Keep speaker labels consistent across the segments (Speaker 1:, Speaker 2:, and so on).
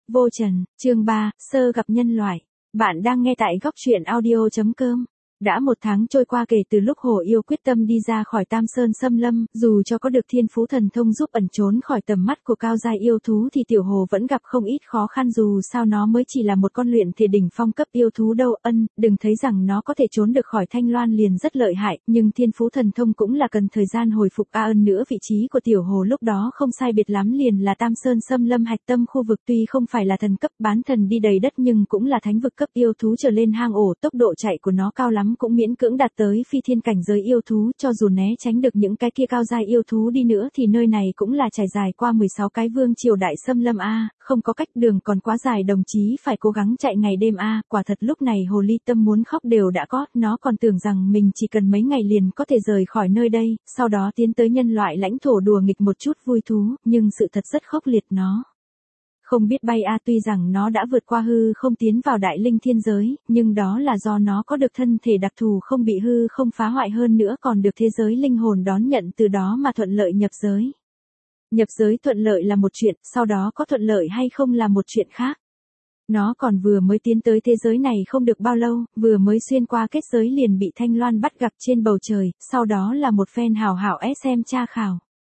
Speaker 1: Vô trần, chương 3, sơ gặp nhân loại. Bạn đang nghe tại góc truyện audio.com. Đã 1 tháng trôi qua kể từ lúc Hồ Yêu quyết tâm đi ra khỏi Tam Sơn Xâm Lâm, dù cho có được thiên phú thần thông giúp ẩn trốn khỏi tầm mắt của cao giai yêu thú thì Tiểu Hồ vẫn gặp không ít khó khăn, dù sao nó mới chỉ là một con luyện thể đỉnh phong cấp yêu thú đâu. Đừng thấy rằng nó có thể trốn được khỏi Thanh Loan liền rất lợi hại, nhưng thiên phú thần thông cũng là cần thời gian hồi phục. Nữa vị trí của Tiểu Hồ lúc đó không sai biệt lắm liền là Tam Sơn Xâm Lâm hạch tâm khu vực, tuy không phải là thần cấp bán thần đi đầy đất nhưng cũng là thánh vực cấp yêu thú trở lên hang ổ, tốc độ chạy của nó cao lắm cũng miễn cưỡng đạt tới phi thiên cảnh giới yêu thú, cho dù né tránh được những cái kia cao giai yêu thú đi nữa thì nơi này cũng là trải dài qua 16 cái vương triều đại xâm lâm không có cách, đường còn quá dài, đồng chí phải cố gắng chạy ngày đêm quả thật lúc này hồ ly tâm muốn khóc đều đã có, nó còn tưởng rằng mình chỉ cần mấy ngày liền có thể rời khỏi nơi đây, sau đó tiến tới nhân loại lãnh thổ đùa nghịch một chút vui thú, nhưng sự thật rất khốc liệt, nó không biết bay tuy rằng nó đã vượt qua hư không tiến vào đại linh thiên giới, nhưng đó là do nó có được thân thể đặc thù không bị hư không phá hoại, hơn nữa còn được thế giới linh hồn đón nhận, từ đó mà thuận lợi nhập giới. Nhập giới thuận lợi là một chuyện, sau đó có thuận lợi hay không là một chuyện khác. Nó còn vừa mới tiến tới thế giới này không được bao lâu, vừa mới xuyên qua kết giới liền bị Thanh Loan bắt gặp trên bầu trời, sau đó là một phen hào hảo SM tra khảo.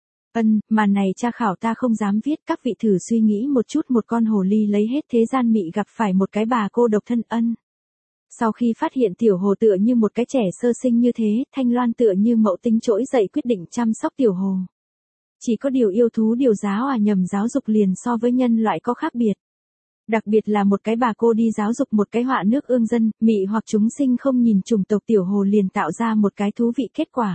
Speaker 1: Màn này tra khảo ta không dám viết, các vị thử suy nghĩ một chút, một con hồ ly lấy hết thế gian mị gặp phải một cái bà cô độc thân. Sau khi phát hiện Tiểu Hồ tựa như một cái trẻ sơ sinh như thế, Thanh Loan tựa như mẫu tính trỗi dậy quyết định chăm sóc Tiểu Hồ. Chỉ có điều yêu thú điều giáo nhầm giáo dục liền so với nhân loại có khác biệt. Đặc biệt là một cái bà cô đi giáo dục một cái họa nước ương dân, mị hoặc chúng sinh không nhìn chủng tộc, Tiểu Hồ liền tạo ra một cái thú vị kết quả.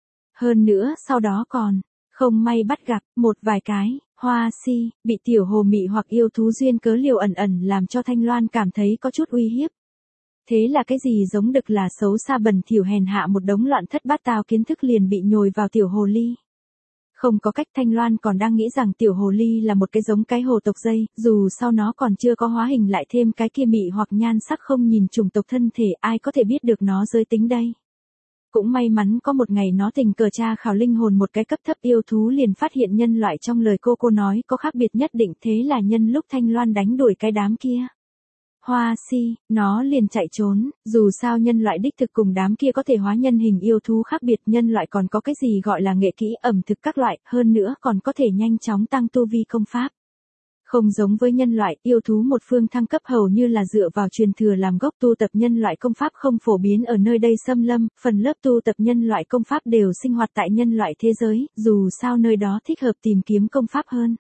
Speaker 1: Hơn nữa sau đó còn không may bắt gặp một vài cái hoa si bị Tiểu Hồ mị hoặc yêu thú duyên cớ liều ẩn làm cho Thanh Loan cảm thấy có chút uy hiếp. Thế là cái gì giống đực là xấu xa bẩn thỉu hèn hạ, một đống loạn thất bát tao kiến thức liền bị nhồi vào Tiểu Hồ ly. Không có cách, Thanh Loan còn đang nghĩ rằng Tiểu Hồ ly là một cái giống cái hồ tộc dây, dù sau nó còn chưa có hóa hình lại thêm cái kia mị hoặc nhan sắc không nhìn chủng tộc thân thể, ai có thể biết được nó giới tính đây. Cũng may mắn có một ngày nó tình cờ tra khảo linh hồn một cái cấp thấp yêu thú liền phát hiện nhân loại trong lời cô nói có khác biệt nhất định, thế là nhân lúc Thanh Loan đánh đuổi cái đám kia hoa si, nó liền chạy trốn, dù sao nhân loại đích thực cùng đám kia có thể hóa nhân hình yêu thú khác biệt, nhân loại còn có cái gì gọi là nghệ kỹ ẩm thực các loại, hơn nữa còn có thể nhanh chóng tăng tu vi công pháp. Không giống với nhân loại, yêu thú một phương thăng cấp hầu như là dựa vào truyền thừa làm gốc, tu tập nhân loại công pháp không phổ biến ở nơi đây xâm lâm, phần lớp tu tập nhân loại công pháp đều sinh hoạt tại nhân loại thế giới, dù sao nơi đó thích hợp tìm kiếm công pháp hơn.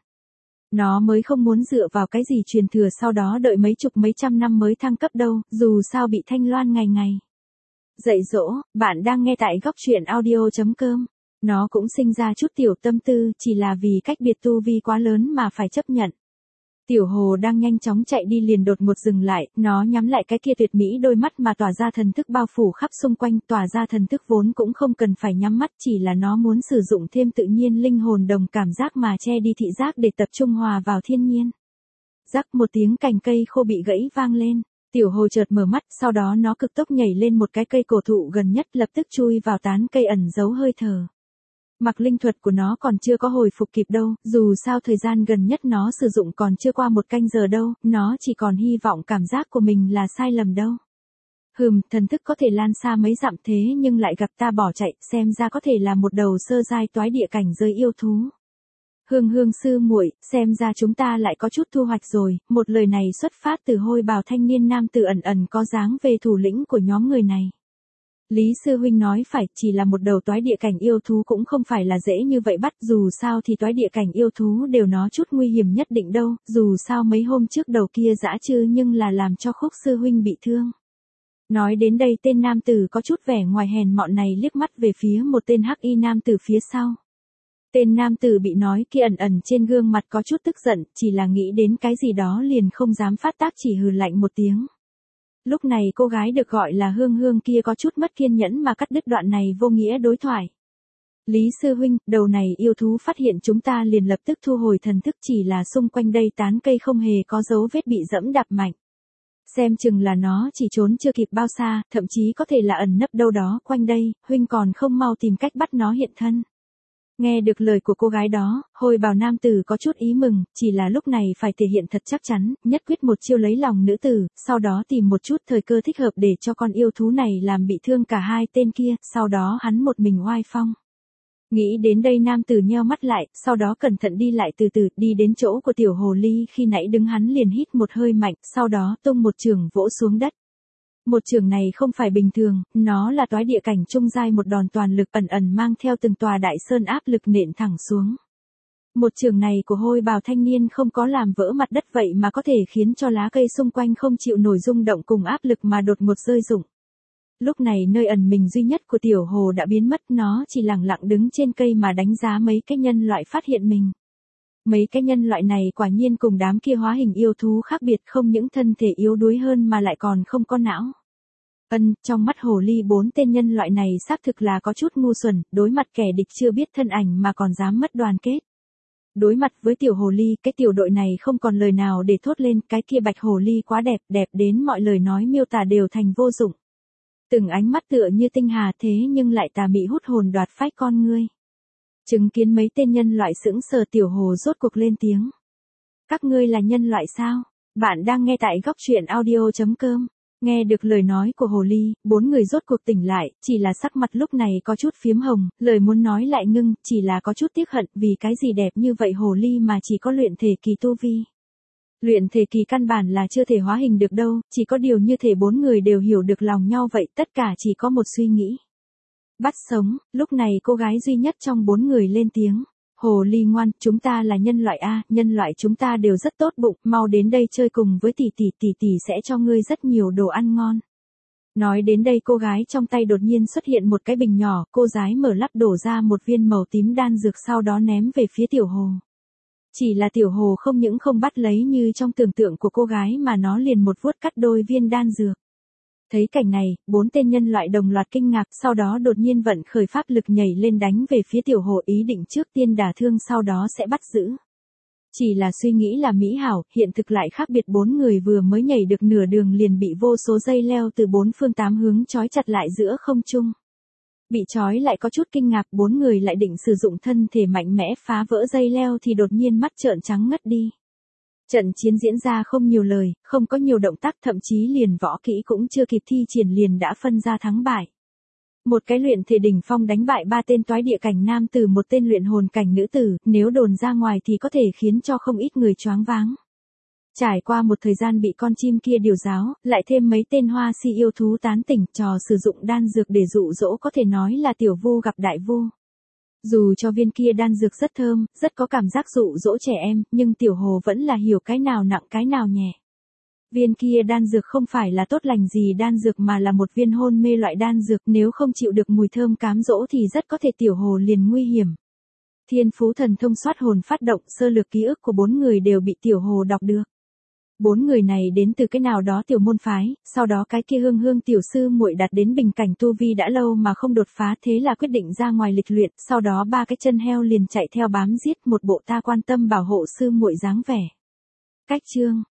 Speaker 1: Nó mới không muốn dựa vào cái gì truyền thừa sau đó đợi mấy chục mấy trăm năm mới thăng cấp đâu, dù sao bị Thanh Loan ngày ngày dạy dỗ. Bạn đang nghe tại góc truyện audio.com. Nó cũng sinh ra chút tiểu tâm tư, chỉ là vì cách biệt tu vi quá lớn mà phải chấp nhận. Tiểu Hồ đang nhanh chóng chạy đi liền đột ngột dừng lại, nó nhắm lại cái kia tuyệt mỹ đôi mắt mà tỏa ra thần thức bao phủ khắp xung quanh, tỏa ra thần thức vốn cũng không cần phải nhắm mắt, chỉ là nó muốn sử dụng thêm tự nhiên linh hồn đồng cảm giác mà che đi thị giác để tập trung hòa vào thiên nhiên. Rắc một tiếng, cành cây khô bị gãy vang lên, Tiểu Hồ chợt mở mắt, sau đó nó cực tốc nhảy lên một cái cây cổ thụ gần nhất, lập tức chui vào tán cây ẩn giấu hơi thở. Mặc linh thuật của nó còn chưa có hồi phục kịp đâu, dù sao thời gian gần nhất nó sử dụng còn chưa qua 1 canh giờ đâu, nó chỉ còn hy vọng cảm giác của mình là sai lầm đâu. Thần thức có thể lan xa mấy dặm thế nhưng lại gặp ta bỏ chạy, xem ra có thể là một đầu sơ giai toái địa cảnh giới yêu thú. Hương sư muội, xem ra chúng ta lại có chút thu hoạch rồi, một lời này xuất phát từ hôi bào thanh niên nam tử ẩn có dáng về thủ lĩnh của nhóm người này. Lý sư huynh nói phải, chỉ là một đầu toái địa cảnh yêu thú cũng không phải là dễ như vậy bắt, dù sao thì toái địa cảnh yêu thú đều nó chút nguy hiểm nhất định đâu, dù sao mấy hôm trước đầu kia dã trư nhưng là làm cho Khúc sư huynh bị thương. Nói đến đây tên nam tử có chút vẻ ngoài hèn mọn này liếc mắt về phía một tên hắc y nam tử phía sau. Tên nam tử bị nói kia ẩn trên gương mặt có chút tức giận, chỉ là nghĩ đến cái gì đó liền không dám phát tác, chỉ hừ lạnh một tiếng. Lúc này cô gái được gọi là Hương kia có chút mất kiên nhẫn mà cắt đứt đoạn này vô nghĩa đối thoại. Lý sư huynh, đầu này yêu thú phát hiện chúng ta liền lập tức thu hồi thần thức, chỉ là xung quanh đây tán cây không hề có dấu vết bị dẫm đạp mạnh. Xem chừng là nó chỉ trốn chưa kịp bao xa, thậm chí có thể là ẩn nấp đâu đó quanh đây, huynh còn không mau tìm cách bắt nó hiện thân. Nghe được lời của cô gái đó, Hồi bào nam tử có chút ý mừng, chỉ là lúc này phải thể hiện thật chắc chắn, nhất quyết một chiêu lấy lòng nữ tử, sau đó tìm một chút thời cơ thích hợp để cho con yêu thú này làm bị thương cả hai tên kia, sau đó hắn một mình oai phong. Nghĩ đến đây nam tử nheo mắt lại, sau đó cẩn thận đi lại từ từ, đi đến chỗ của tiểu hồ ly khi nãy đứng hắn liền hít một hơi mạnh, sau đó tung một chưởng vỗ xuống đất. Một chưởng này không phải bình thường, nó là toái địa cảnh trung giai, một đòn toàn lực ẩn ẩn mang theo từng tòa đại sơn áp lực nện thẳng xuống. Một chưởng này của Hôi bào thanh niên không có làm vỡ mặt đất vậy mà có thể khiến cho lá cây xung quanh không chịu nổi rung động cùng áp lực mà đột ngột rơi rụng. Lúc này nơi ẩn mình duy nhất của tiểu hồ đã biến mất, nó chỉ lặng lặng đứng trên cây mà đánh giá mấy cái nhân loại phát hiện mình. Mấy cái nhân loại này quả nhiên cùng đám kia hóa hình yêu thú khác biệt, không những thân thể yếu đuối hơn mà lại còn không có não. Trong mắt hồ ly bốn tên nhân loại này xác thực là có chút ngu xuẩn, đối mặt kẻ địch chưa biết thân ảnh mà còn dám mất đoàn kết. Đối mặt với tiểu hồ ly, cái tiểu đội này không còn lời nào để thốt lên, cái kia bạch hồ ly quá đẹp, đẹp đến mọi lời nói miêu tả đều thành vô dụng. Từng ánh mắt tựa như tinh hà thế nhưng lại tà mị hút hồn đoạt phách con ngươi. Chứng kiến mấy tên nhân loại sững sờ, tiểu hồ rốt cuộc lên tiếng. Các ngươi là nhân loại sao? Bạn đang nghe tại góc truyện audio.com. Nghe được lời nói của hồ ly, bốn người rốt cuộc tỉnh lại, chỉ là sắc mặt lúc này có chút phiếm hồng, lời muốn nói lại ngưng, chỉ là có chút tiếc hận vì cái gì đẹp như vậy hồ ly mà chỉ có luyện thể kỳ tu vi. Luyện thể kỳ căn bản là chưa thể hóa hình được đâu, chỉ có điều như thể bốn người đều hiểu được lòng nhau vậy, tất cả chỉ có một suy nghĩ. Bắt sống, lúc này cô gái duy nhất trong bốn người lên tiếng. Hồ ly ngoan, chúng ta là nhân loại A, nhân loại chúng ta đều rất tốt bụng, mau đến đây chơi cùng với tỷ tỷ sẽ cho ngươi rất nhiều đồ ăn ngon. Nói đến đây cô gái trong tay đột nhiên xuất hiện một cái bình nhỏ, cô gái mở lắp đổ ra một viên màu tím đan dược sau đó ném về phía tiểu hồ. Chỉ là tiểu hồ không những không bắt lấy như trong tưởng tượng của cô gái mà nó liền một vuốt cắt đôi viên đan dược. Thấy cảnh này, bốn tên nhân loại đồng loạt kinh ngạc, sau đó đột nhiên vận khởi pháp lực nhảy lên đánh về phía tiểu hồ, ý định trước tiên đả thương sau đó sẽ bắt giữ. Chỉ là suy nghĩ là mỹ hảo, hiện thực lại khác biệt, bốn người vừa mới nhảy được nửa đường liền bị vô số dây leo từ bốn phương tám hướng trói chặt lại giữa không trung. Bị trói lại có chút kinh ngạc, bốn người lại định sử dụng thân thể mạnh mẽ phá vỡ dây leo thì đột nhiên mắt trợn trắng ngất đi. Trận chiến diễn ra không nhiều lời, không có nhiều động tác, thậm chí liền võ kỹ cũng chưa kịp thi triển liền đã phân ra thắng bại. Một cái luyện thể đỉnh phong đánh bại ba tên toái địa cảnh nam tử, một tên luyện hồn cảnh nữ tử, nếu đồn ra ngoài thì có thể khiến cho không ít người choáng váng. Trải qua một thời gian bị con chim kia điều giáo, lại thêm mấy tên hoa si yêu thú tán tỉnh, trò sử dụng đan dược để dụ dỗ có thể nói là tiểu vu gặp đại vu. Dù cho viên kia đan dược rất thơm, rất có cảm giác dụ dỗ trẻ em, nhưng tiểu hồ vẫn là hiểu cái nào nặng cái nào nhẹ. Viên kia đan dược không phải là tốt lành gì đan dược mà là một viên hôn mê loại đan dược, nếu không chịu được mùi thơm cám dỗ thì rất có thể tiểu hồ liền nguy hiểm. Thiên phú thần thông soát hồn phát động, sơ lược ký ức của bốn người đều bị tiểu hồ đọc được. Bốn người này đến từ cái nào đó tiểu môn phái, sau đó cái kia hương tiểu sư muội đạt đến bình cảnh tu vi đã lâu mà không đột phá, thế là quyết định ra ngoài lịch luyện, sau đó ba cái chân heo liền chạy theo bám giết, một bộ ta quan tâm bảo hộ sư muội dáng vẻ. Cách chương